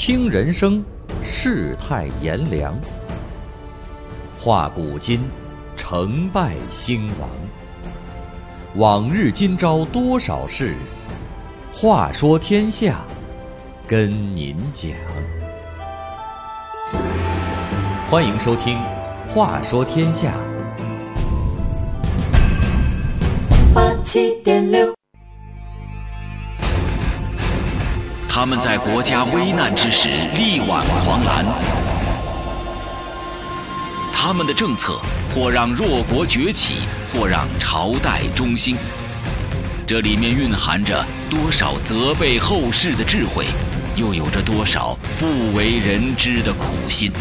听人生，世态炎凉，话古今，成败兴亡。往日今朝多少事，话说天下，跟您讲。欢迎收听《话说天下》。 87.6。 他们在国家危难之时力挽狂澜，他们的政策或让弱国崛起，或让朝代中兴。这里面蕴含着多少责备后世的智慧，又有着多少不为人知的苦心。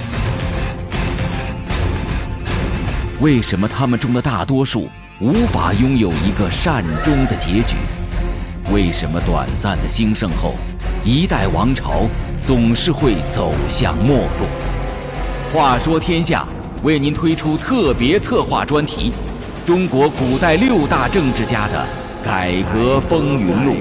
为什么他们中的大多数无法拥有一个善终的结局？为什么短暂的兴盛后，一代王朝总是会走向没落？话说天下为您推出特别策划专题：中国古代6大政治家的改革风云录。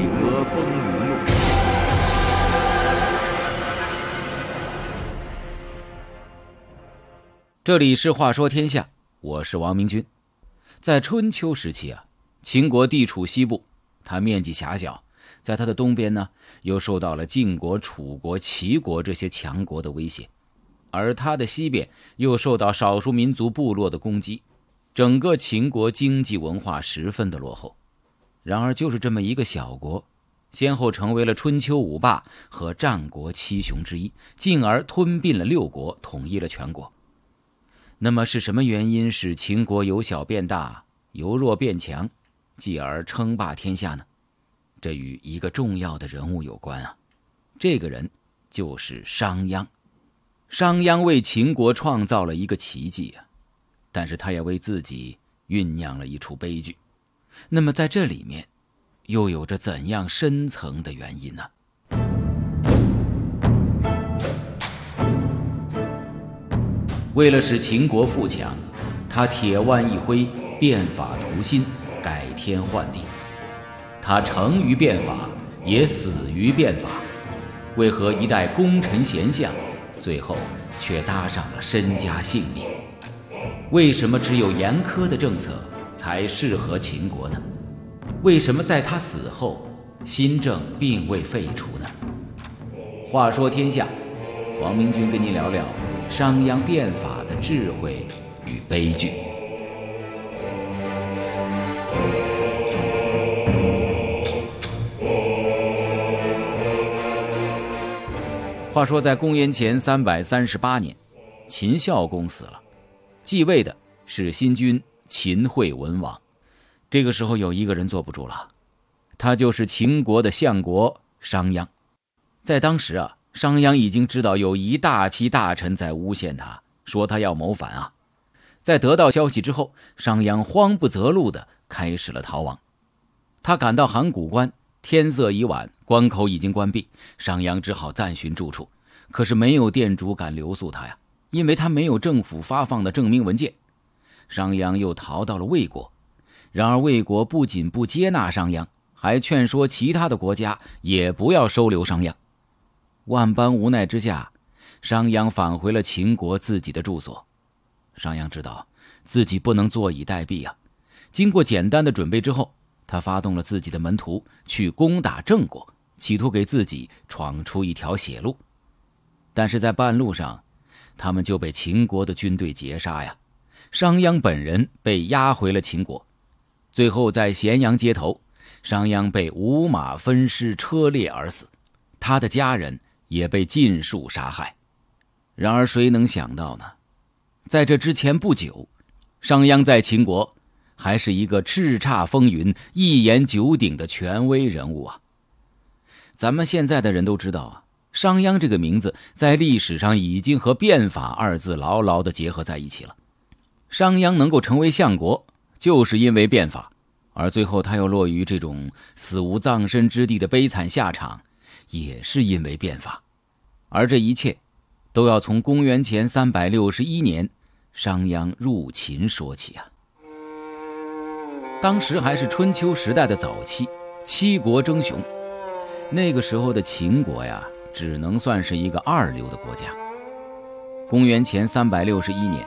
这里是话说天下，我是王明君。在春秋时期啊，秦国地处西部，它面积狭小，在它的东边呢，又受到了晋国、楚国、齐国这些强国的威胁，而它的西边又受到少数民族部落的攻击，整个秦国经济文化十分的落后。然而就是这么一个小国，先后成为了春秋5霸和战国7雄之一，进而吞并了6国，统一了全国。那么是什么原因使秦国由小变大，由弱变强，继而称霸天下呢？这与一个重要的人物有关啊，这个人就是商鞅。商鞅为秦国创造了一个奇迹啊，但是他也为自己酝酿了一出悲剧。那么在这里面又有着怎样深层的原因呢？为了使秦国富强，他铁腕一挥，变法图新，改天换地。他成于变法，也死于变法。为何一代功臣贤相，最后却搭上了身家性命？为什么只有严苛的政策才适合秦国呢？为什么在他死后，新政并未废除呢？话说天下，王明君跟您聊聊商鞅变法的智慧与悲剧。话说在公元前338年，秦孝公死了，继位的是新君秦惠文王。这个时候有一个人坐不住了，他就是秦国的相国商鞅。在当时啊，商鞅已经知道有一大批大臣在诬陷他，说他要谋反啊。在得到消息之后，商鞅慌不择路地开始了逃亡。他赶到函谷关，天色已晚，关口已经关闭，商鞅只好暂寻住处。可是没有店主敢留宿他呀，因为他没有政府发放的证明文件。商鞅又逃到了魏国，然而魏国不仅不接纳商鞅，还劝说其他的国家也不要收留商鞅。万般无奈之下，商鞅返回了秦国自己的住所。商鞅知道自己不能坐以待毙啊，经过简单的准备之后，他发动了自己的门徒去攻打郑国，企图给自己闯出一条血路。但是在半路上，他们就被秦国的军队截杀呀。商鞅本人被押回了秦国，最后在咸阳街头，商鞅被五马分尸，车裂而死，他的家人也被尽数杀害。然而谁能想到呢？在这之前不久，商鞅在秦国还是一个叱咤风云、一言九鼎的权威人物啊。咱们现在的人都知道啊，商鞅这个名字在历史上已经和变法二字牢牢地结合在一起了。商鞅能够成为相国，就是因为变法，而最后他又落于这种死无葬身之地的悲惨下场，也是因为变法。而这一切都要从公元前361年商鞅入秦说起啊。当时还是春秋时代的早期，七国争雄。那个时候的秦国呀， 只能算是一个二流的国家。公元前361年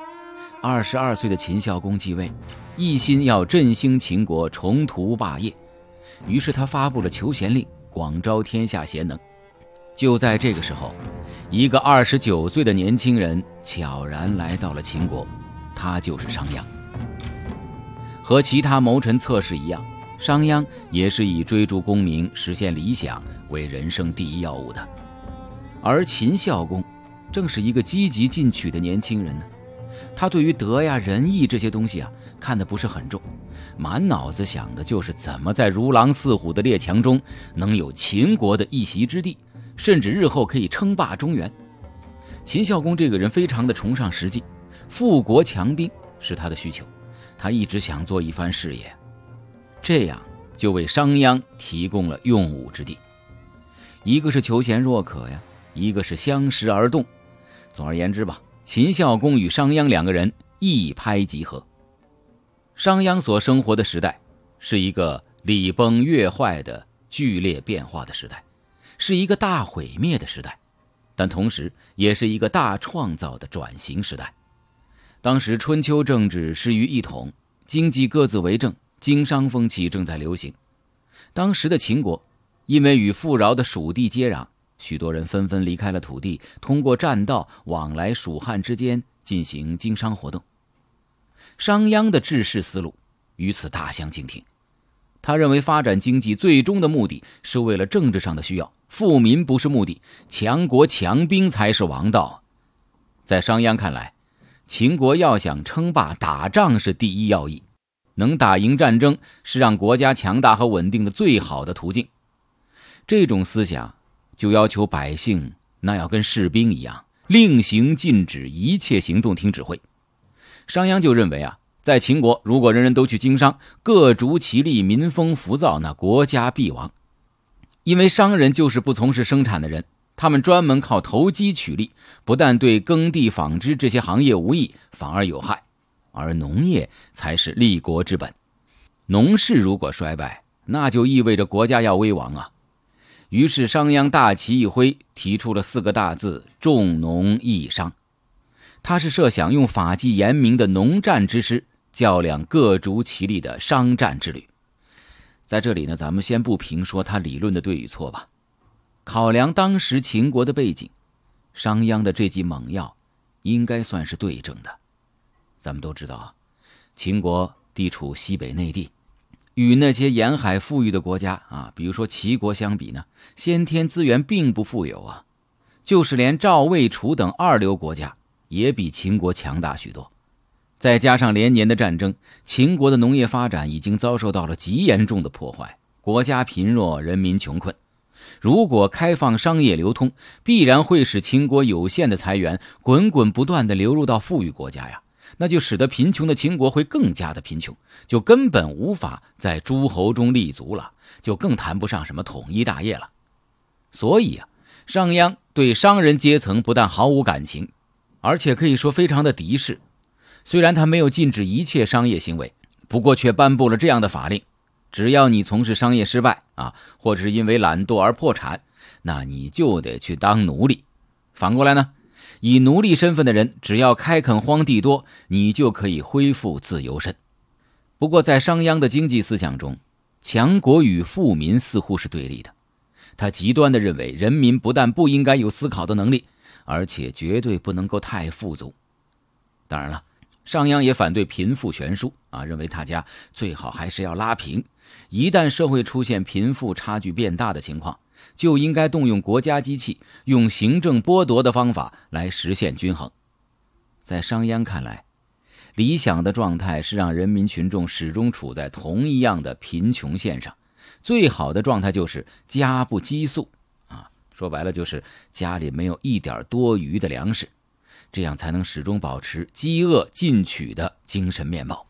，22岁的秦孝公继位，一心要振兴秦国，重图霸业。于是他发布了求贤令，广招天下贤能。就在这个时候，一个29岁的年轻人悄然来到了秦国，他就是商鞅。和其他谋臣策士一样，商鞅也是以追逐功名、实现理想为人生第一要务的。而秦孝公正是一个积极进取的年轻人呢。他对于德呀、仁义这些东西看得不是很重，满脑子想的就是怎么在如狼似虎的列强中能有秦国的一席之地，甚至日后可以称霸中原。秦孝公这个人非常的崇尚实际，富国强兵是他的需求，他一直想做一番事业，这样就为商鞅提供了用武之地。一个是求贤若渴呀，一个是相识而动。总而言之吧，秦孝公与商鞅两个人一拍即合。商鞅所生活的时代是一个礼崩乐坏的剧烈变化的时代，是一个大毁灭的时代，但同时也是一个大创造的转型时代。当时春秋政治失于一统，经济各自为政，经商风气正在流行。当时的秦国因为与富饶的蜀地接壤，许多人纷纷离开了土地，通过栈道往来蜀汉之间进行经商活动。商鞅的治世思路与此大相径庭。他认为发展经济最终的目的是为了政治上的需要，富民不是目的，强国强兵才是王道。在商鞅看来，秦国要想称霸，打仗是第一要义，能打赢战争是让国家强大和稳定的最好的途径。这种思想就要求百姓那要跟士兵一样，令行禁止，一切行动听指挥。商鞅就认为在秦国如果人人都去经商，各逐其利，民风浮躁，那国家必亡。因为商人就是不从事生产的人，他们专门靠投机取利，不但对耕地纺织这些行业无益，反而有害，而农业才是立国之本。农事如果衰败，那就意味着国家要危亡啊。于是商鞅大旗一挥，提出了4个大字：重农抑商。他是设想用法纪严明的农战之师较量各逐其利的商战之旅。在这里呢，咱们先不评说他理论的对与错吧。考量当时秦国的背景，商鞅的这剂猛药应该算是对症的。咱们都知道秦国地处西北内地，与那些沿海富裕的国家比如说齐国相比呢，先天资源并不富有就是连赵、魏、楚等二流国家也比秦国强大许多。再加上连年的战争，秦国的农业发展已经遭受到了极严重的破坏，国家贫弱，人民穷困。如果开放商业流通，必然会使秦国有限的财源滚滚不断地流入到富裕国家呀，那就使得贫穷的秦国会更加的贫穷，就根本无法在诸侯中立足了，就更谈不上什么统一大业了。所以商鞅对商人阶层不但毫无感情，而且可以说非常的敌视。虽然他没有禁止一切商业行为，不过却颁布了这样的法令：只要你从事商业失败或者是因为懒惰而破产，那你就得去当奴隶。反过来呢，以奴隶身份的人只要开垦荒地多，你就可以恢复自由身。不过在商鞅的经济思想中，强国与富民似乎是对立的。他极端地认为人民不但不应该有思考的能力，而且绝对不能够太富足。当然了，商鞅也反对贫富悬殊认为大家最好还是要拉平，一旦社会出现贫富差距变大的情况，就应该动用国家机器，用行政剥夺的方法来实现均衡。在商鞅看来，理想的状态是让人民群众始终处在同一样的贫穷线上，最好的状态就是家不饥宿说白了就是家里没有一点多余的粮食，这样才能始终保持饥饿进取的精神面貌。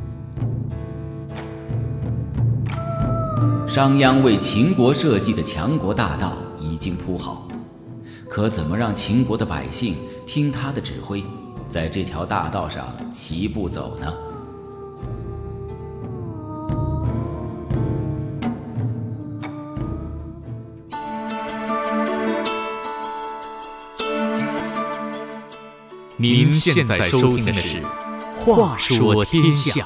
商鞅为秦国设计的强国大道已经铺好，可怎么让秦国的百姓听他的指挥，在这条大道上齐步走呢？ 您现在收听的是《话说天下》。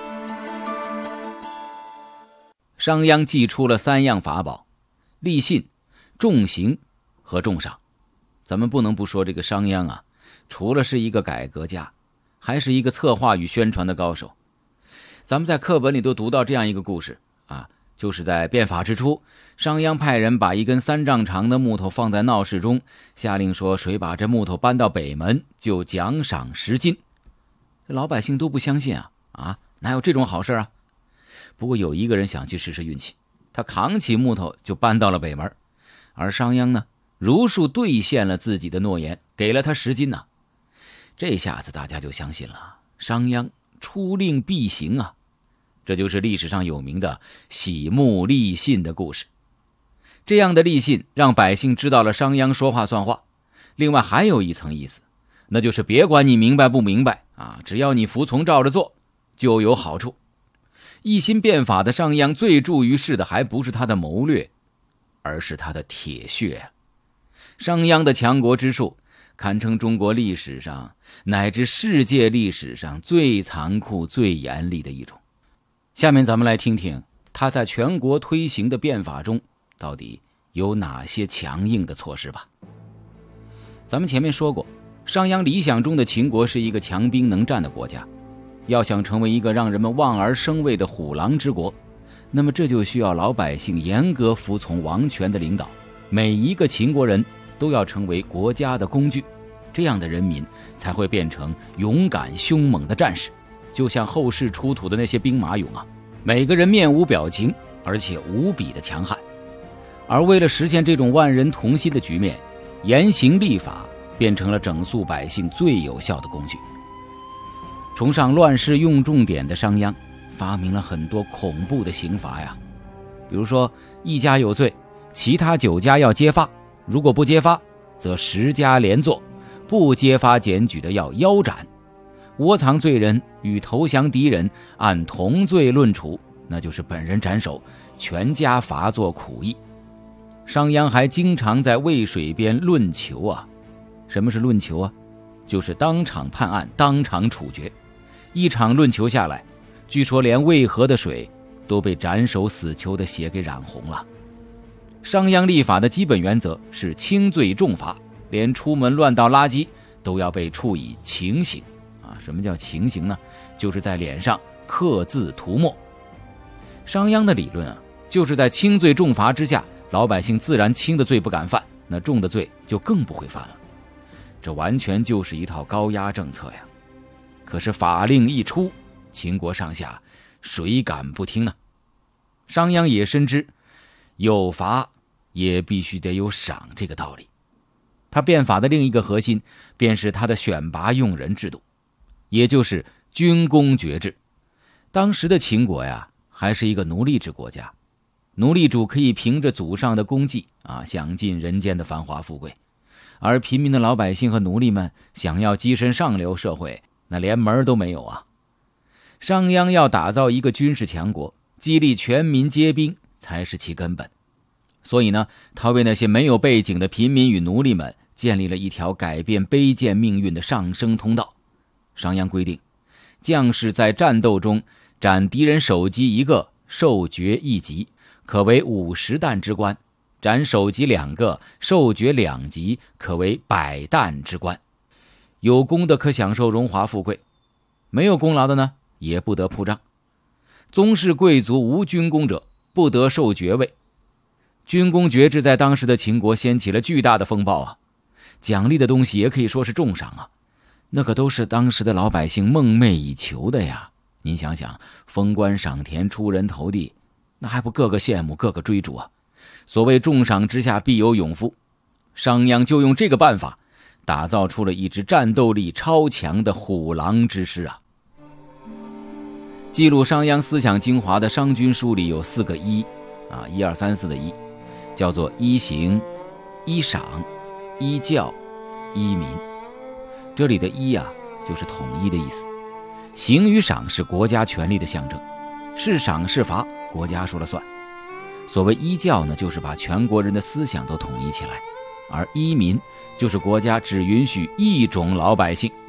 商鞅祭出了3样法宝：立信、重刑和重赏。咱们不能不说这个商鞅啊，除了是一个改革家，还是一个策划与宣传的高手。咱们在课本里都读到这样一个故事啊，就是在变法之初，商鞅派人把一根3丈长的木头放在闹市中，下令说谁把这木头搬到北门就奖赏10斤。老百姓都不相信啊，哪有这种好事啊？不过有一个人想去试试运气，他扛起木头就搬到了北门，而商鞅呢，如数兑现了自己的诺言，给了他10斤呢。这下子大家就相信了，商鞅出令必行啊！这就是历史上有名的洗木立信的故事。这样的立信让百姓知道了商鞅说话算话。另外还有一层意思，那就是别管你明白不明白啊，只要你服从照着做，就有好处。一心变法的商鞅最著于世的还不是他的谋略，而是他的铁血。商鞅的强国之术堪称中国历史上乃至世界历史上最残酷最严厉的一种。下面咱们来听听他在全国推行的变法中到底有哪些强硬的措施吧。咱们前面说过，商鞅理想中的秦国是一个强兵能战的国家，要想成为一个让人们望而生畏的虎狼之国，那么这就需要老百姓严格服从王权的领导，每一个秦国人都要成为国家的工具，这样的人民才会变成勇敢凶猛的战士，就像后世出土的那些兵马俑啊，每个人面无表情，而且无比的强悍。而为了实现这种万人同心的局面，严刑立法变成了整肃百姓最有效的工具。崇尚乱世用重典的商鞅发明了很多恐怖的刑罚呀，比如说一家有罪，其他9家要揭发，如果不揭发则10家连坐，不揭发检举的要腰斩，窝藏罪人与投降敌人按同罪论处，那就是本人斩首，全家罚作苦役。商鞅还经常在渭水边论囚啊。什么是论囚啊？就是当场判案，当场处决。一场论囚下来，据说连渭河的水都被斩首死囚的血给染红了。商鞅立法的基本原则是轻罪重罚，连出门乱倒垃圾都要被处以情刑啊。什么叫情刑呢？就是在脸上刻字涂墨。商鞅的理论啊，就是在轻罪重罚之下，老百姓自然轻的罪不敢犯，那重的罪就更不会犯了。这完全就是一套高压政策呀。可是法令一出，秦国上下谁敢不听呢？商鞅也深知有罚也必须得有赏这个道理。他变法的另一个核心便是他的选拔用人制度，也就是军功爵制。当时的秦国呀，还是一个奴隶制国家，奴隶主可以凭着祖上的功绩啊，享尽人间的繁华富贵，而平民的老百姓和奴隶们想要跻身上流社会，那连门都没有啊。商鞅要打造一个军事强国，激励全民皆兵才是其根本。所以呢，他为那些没有背景的平民与奴隶们建立了一条改变卑贱命运的上升通道。商鞅规定，将士在战斗中斩敌人首级1个，授爵1级，可为50担之官；斩首级2个，授爵2级，可为100担之官。有功的可享受荣华富贵，没有功劳的呢，也不得铺张。宗室贵族无军功者，不得受爵位。军功爵制在当时的秦国掀起了巨大的风暴啊！奖励的东西也可以说是重赏啊，那可都是当时的老百姓梦寐以求的呀。您想想，封官赏田，出人头地，那还不个个羡慕，个个追逐啊？所谓重赏之下必有勇夫，商鞅就用这个办法打造出了一支战斗力超强的虎狼之师啊！记录商鞅思想精华的《商君书》里有4个一啊，1、2、3、4的一，叫做一刑、一赏、一教、一民。这里的一啊，就是统一的意思。刑与赏是国家权力的象征，是赏是罚，国家说了算。所谓一教呢，就是把全国人的思想都统一起来，而一民就是国家只允许一种老百姓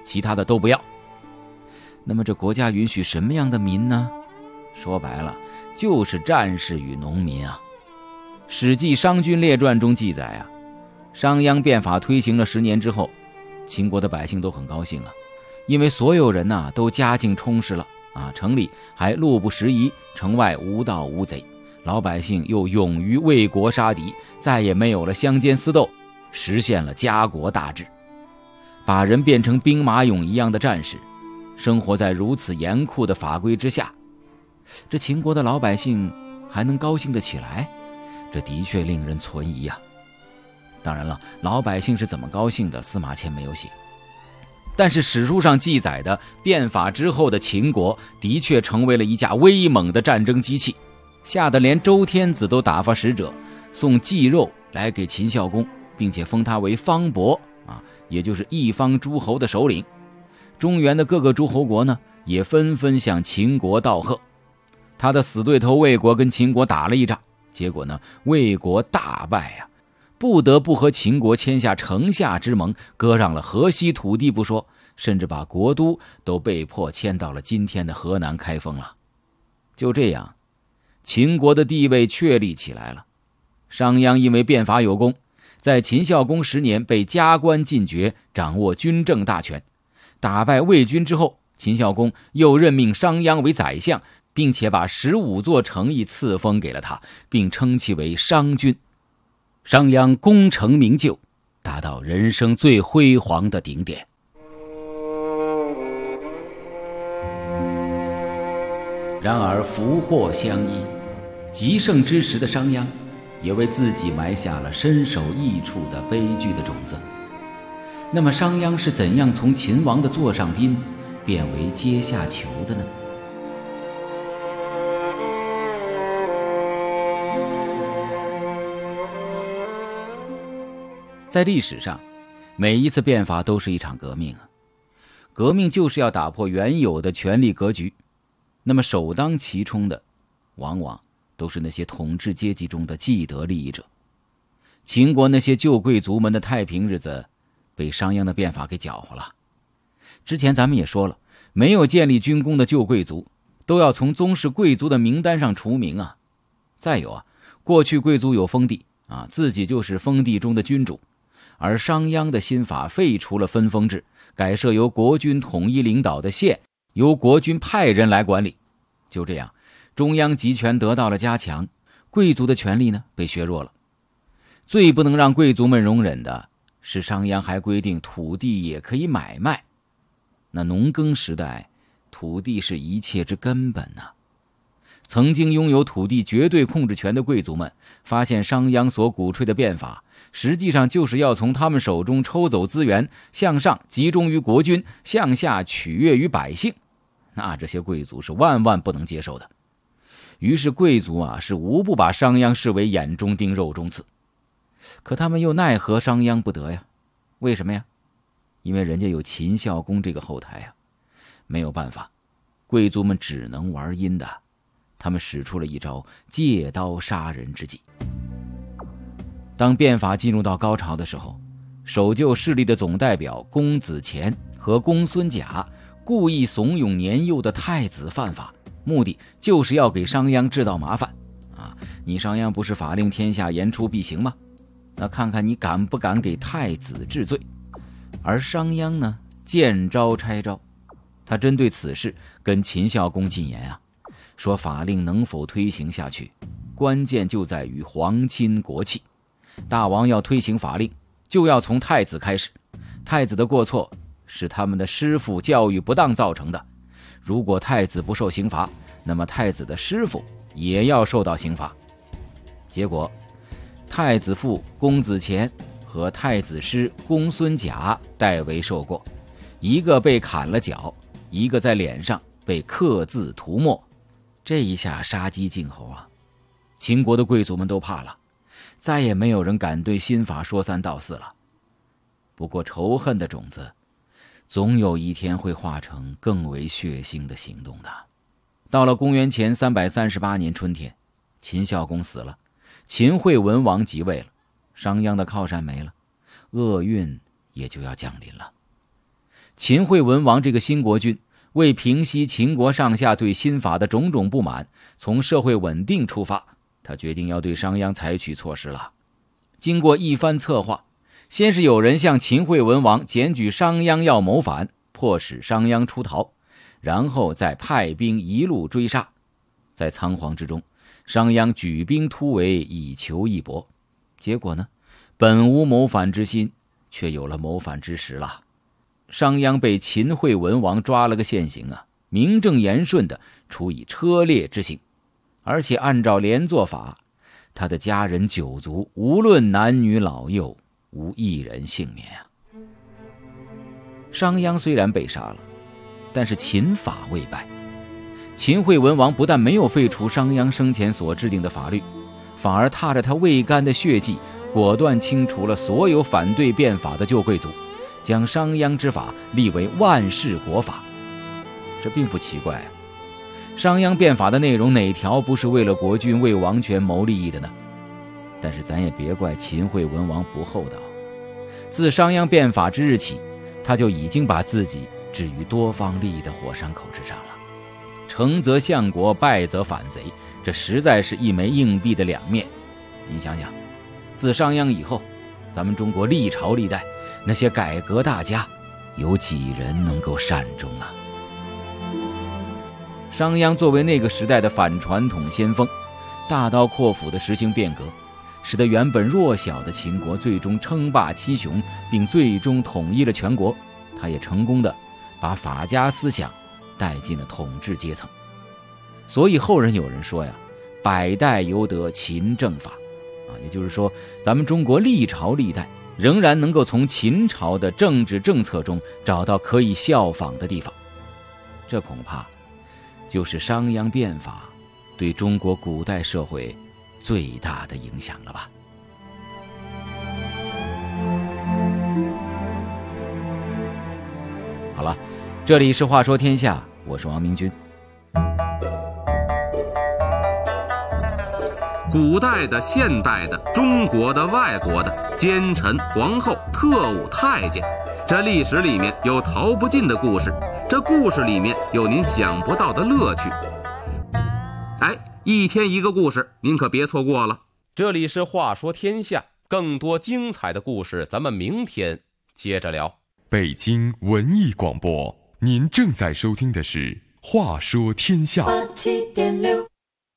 其他的都不要。那么这国家允许什么样的民呢？说白了就是战士与农民啊。《史记·商君列传》中记载啊，商鞅变法推行了10年之后，秦国的百姓都很高兴啊，因为所有人都家境充实了啊，城里还路不拾遗，城外无盗无贼，老百姓又勇于为国杀敌，再也没有了乡间私斗，实现了家国大治。把人变成兵马俑一样的战士，生活在如此严酷的法规之下，这秦国的老百姓还能高兴得起来？这的确令人存疑啊。当然了，老百姓是怎么高兴的，司马迁没有写。但是史书上记载的变法之后的秦国，的确成为了一架威猛的战争机器，吓得连周天子都打发使者送祭肉来给秦孝公，并且封他为方伯啊，也就是一方诸侯的首领。中原的各个诸侯国呢，也纷纷向秦国道贺。他的死对头魏国跟秦国打了一仗，结果呢，魏国大败啊，不得不和秦国签下城下之盟，割让了河西土地不说，甚至把国都都被迫迁到了今天的河南开封了。就这样，秦国的地位确立起来了。商鞅因为变法有功，在秦孝公10年被加官进爵，掌握军政大权。打败魏军之后，秦孝公又任命商鞅为宰相，并且把15座城邑赐封给了他，并称其为商君。商鞅功成名就，达到人生最辉煌的顶点。然而福祸相依，极盛之时的商鞅也为自己埋下了身首异处的悲剧的种子。那么商鞅是怎样从秦王的座上宾变为阶下囚的呢？在历史上，每一次变法都是一场革命啊！革命就是要打破原有的权力格局。那么首当其冲的，往往都是那些统治阶级中的既得利益者。秦国那些旧贵族们的太平日子，被商鞅的变法给搅和了。之前咱们也说了，没有建立军功的旧贵族，都要从宗室贵族的名单上除名啊。再有啊，过去贵族有封地啊，自己就是封地中的君主。而商鞅的新法废除了分封制，改设由国君统一领导的县，由国君派人来管理。就这样，中央集权得到了加强，贵族的权力呢被削弱了。最不能让贵族们容忍的是，商鞅还规定土地也可以买卖。那农耕时代，土地是一切之根本啊。曾经拥有土地绝对控制权的贵族们，发现商鞅所鼓吹的变法，实际上就是要从他们手中抽走资源，向上集中于国君，向下取悦于百姓。那这些贵族是万万不能接受的。于是贵族啊，是无不把商鞅视为眼中钉肉中刺。可他们又奈何商鞅不得呀？为什么呀？因为人家有秦孝公这个后台啊。没有办法，贵族们只能玩阴的。他们使出了一招借刀杀人之计。当变法进入到高潮的时候，守旧势力的总代表公子虔和公孙贾故意怂恿年幼的太子犯法，目的就是要给商鞅制造麻烦啊！你商鞅不是法令天下，言出必行吗？那看看你敢不敢给太子治罪。而商鞅呢，见招拆招，他针对此事跟秦孝公进言啊，说法令能否推行下去，关键就在于皇亲国戚。大王要推行法令，就要从太子开始。太子的过错是他们的师傅教育不当造成的，如果太子不受刑罚，那么太子的师傅也要受到刑罚。结果太子父公子虔和太子师公孙贾代为受过，一个被砍了脚，一个在脸上被刻字涂抹。这一下杀鸡儆猴啊！秦国的贵族们都怕了，再也没有人敢对新法说三道四了。不过仇恨的种子总有一天会化成更为血腥的行动的。到了公元前338年春天，秦孝公死了，秦惠文王即位了，商鞅的靠山没了，厄运也就要降临了。 秦惠文王这个新国君为平息秦国上下对新法的种种不满，从社会稳定出发，他决定要对商鞅采取措施了。经过一番策划，先是有人向秦惠文王检举商鞅要谋反，迫使商鞅出逃，然后再派兵一路追杀。在仓皇之中，商鞅举兵突围，以求一搏。结果呢，本无谋反之心，却有了谋反之实了。商鞅被秦惠文王抓了个现行啊，名正言顺地处以车裂之刑，而且按照连坐法，他的家人九族无论男女老幼，无一人幸免啊。商鞅虽然被杀了，但是秦法未败。秦惠文王不但没有废除商鞅生前所制定的法律，反而踏着他未干的血迹，果断清除了所有反对变法的旧贵族，将商鞅之法立为万世国法。这并不奇怪啊，商鞅变法的内容哪条不是为了国君为王权谋利益的呢？但是咱也别怪秦惠文王不厚道，自商鞅变法之日起，他就已经把自己置于多方利益的火山口之上了。成则相国，败则反贼，这实在是一枚硬币的两面。你想想，自商鞅以后，咱们中国历朝历代那些改革大家，有几人能够善终啊？商鞅作为那个时代的反传统先锋，大刀阔斧地实行变革，使得原本弱小的秦国最终称霸七雄，并最终统一了全国。他也成功地把法家思想带进了统治阶层。所以后人有人说呀，百代犹得秦政法也就是说，咱们中国历朝历代仍然能够从秦朝的政治政策中找到可以效仿的地方。这恐怕就是商鞅变法对中国古代社会最大的影响了吧。好了，这里是话说天下，我是王明君。 古代的、现代的、中国的、外国的，奸臣、皇后、特务、太监，这历史里面有逃不尽的故事，这故事里面有您想不到的乐趣。一天一个故事，您可别错过了。 这里是话说天下，更多精彩的故事咱们明天接着聊。 北京文艺广播，您正在收听的是话说天下。87.6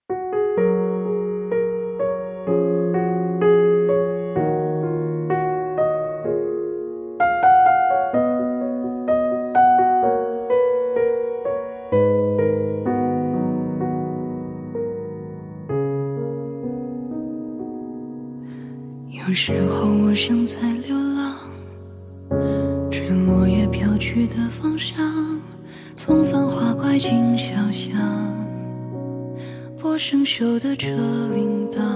有时候我想在流浪，吹落叶飘去的方向，从繁华拐进小巷，拨生锈的车铃铛。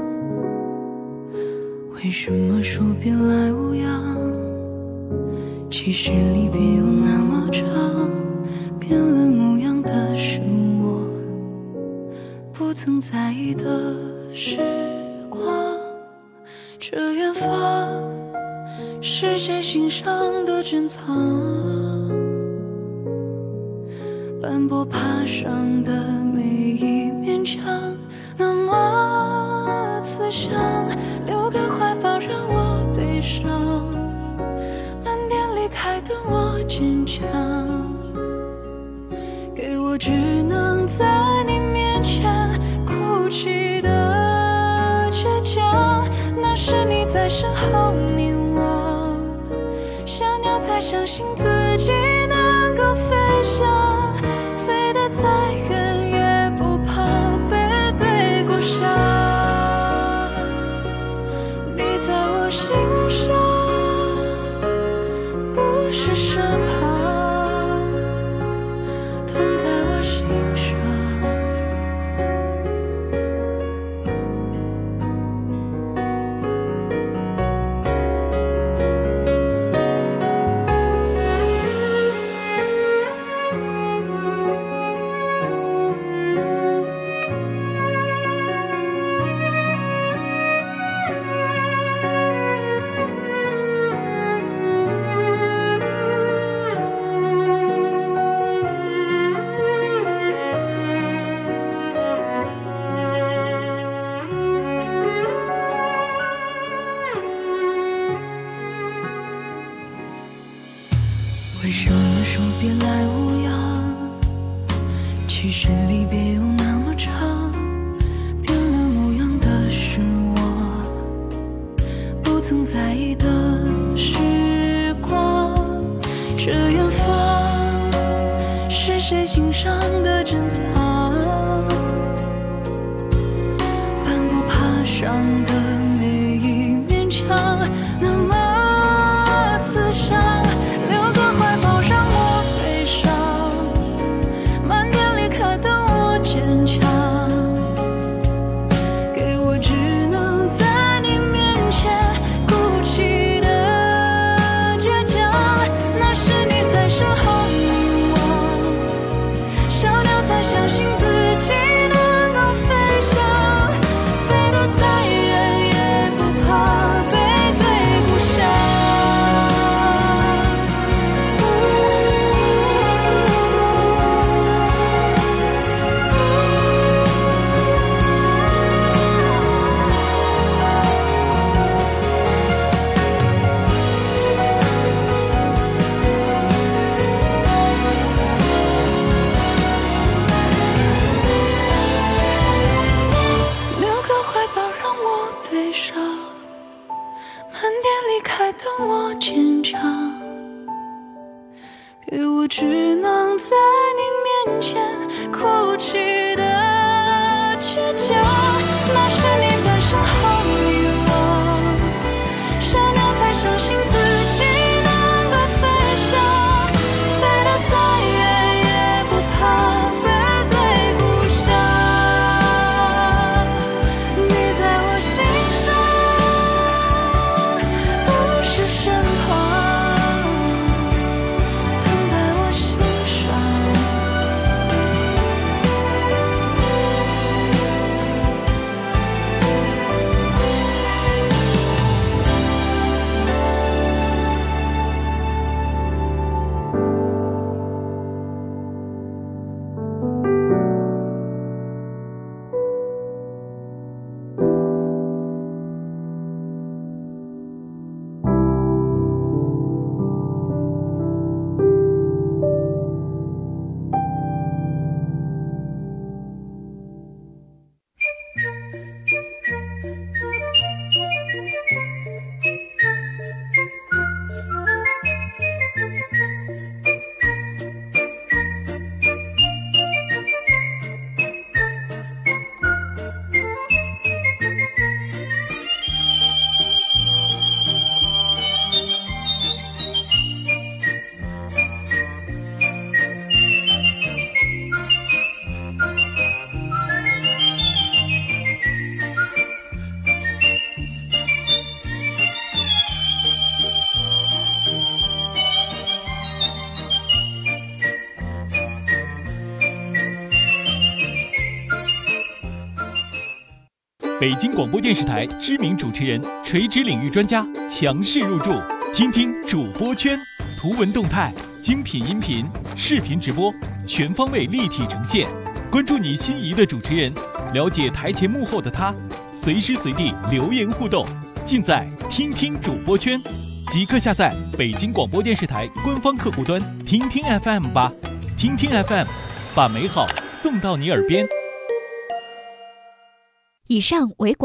为什么说别来无恙？其实离别有那么长，变了模样的是我不曾在意的时光。这远方是谁心上的珍藏？斑驳爬上的每一面墙，那么慈祥，留给怀抱让我悲伤，慢点离开等我坚强，给我只能在你面前哭泣的倔强。那是你在身后凝望，小鸟才相信自己能够飞翔，飞得再远也不怕背对过伤。你在我心上，不是身旁，疼在我心上。 生的说别来无恙，其实离别又那么长，变了模样的是我不曾在意的时光。这远方是谁心上的珍藏，攀不爬上的每一面墙，那么刺伤，留个怀抱让我悲伤，满天离开的我坚强，给我只能在你面前哭泣的倔强。那是你在身后迷惘，小鸟才相信自己能够飞翔，飞得再远也不怕背对故乡。留个怀抱让我悲伤，漫天离开的我坚强，给我只能在你面前哭泣的倔强。那是你在身后迷惘，小鸟才相信自己能够飞翔，飞得再远也不怕背对故乡。你在我心上，不是身旁，躺在我心北京广播电视台知名主持人、垂直领域专家强势入驻，听听主播圈，图文动态、精品音频、视频直播，全方位立体呈现。关注你心仪的主持人，了解台前幕后的他，随时随地留言互动，尽在听听主播圈。即刻下载北京广播电视台官方客户端听听 FM 吧，听听 FM， 把美好送到你耳边。 以上为广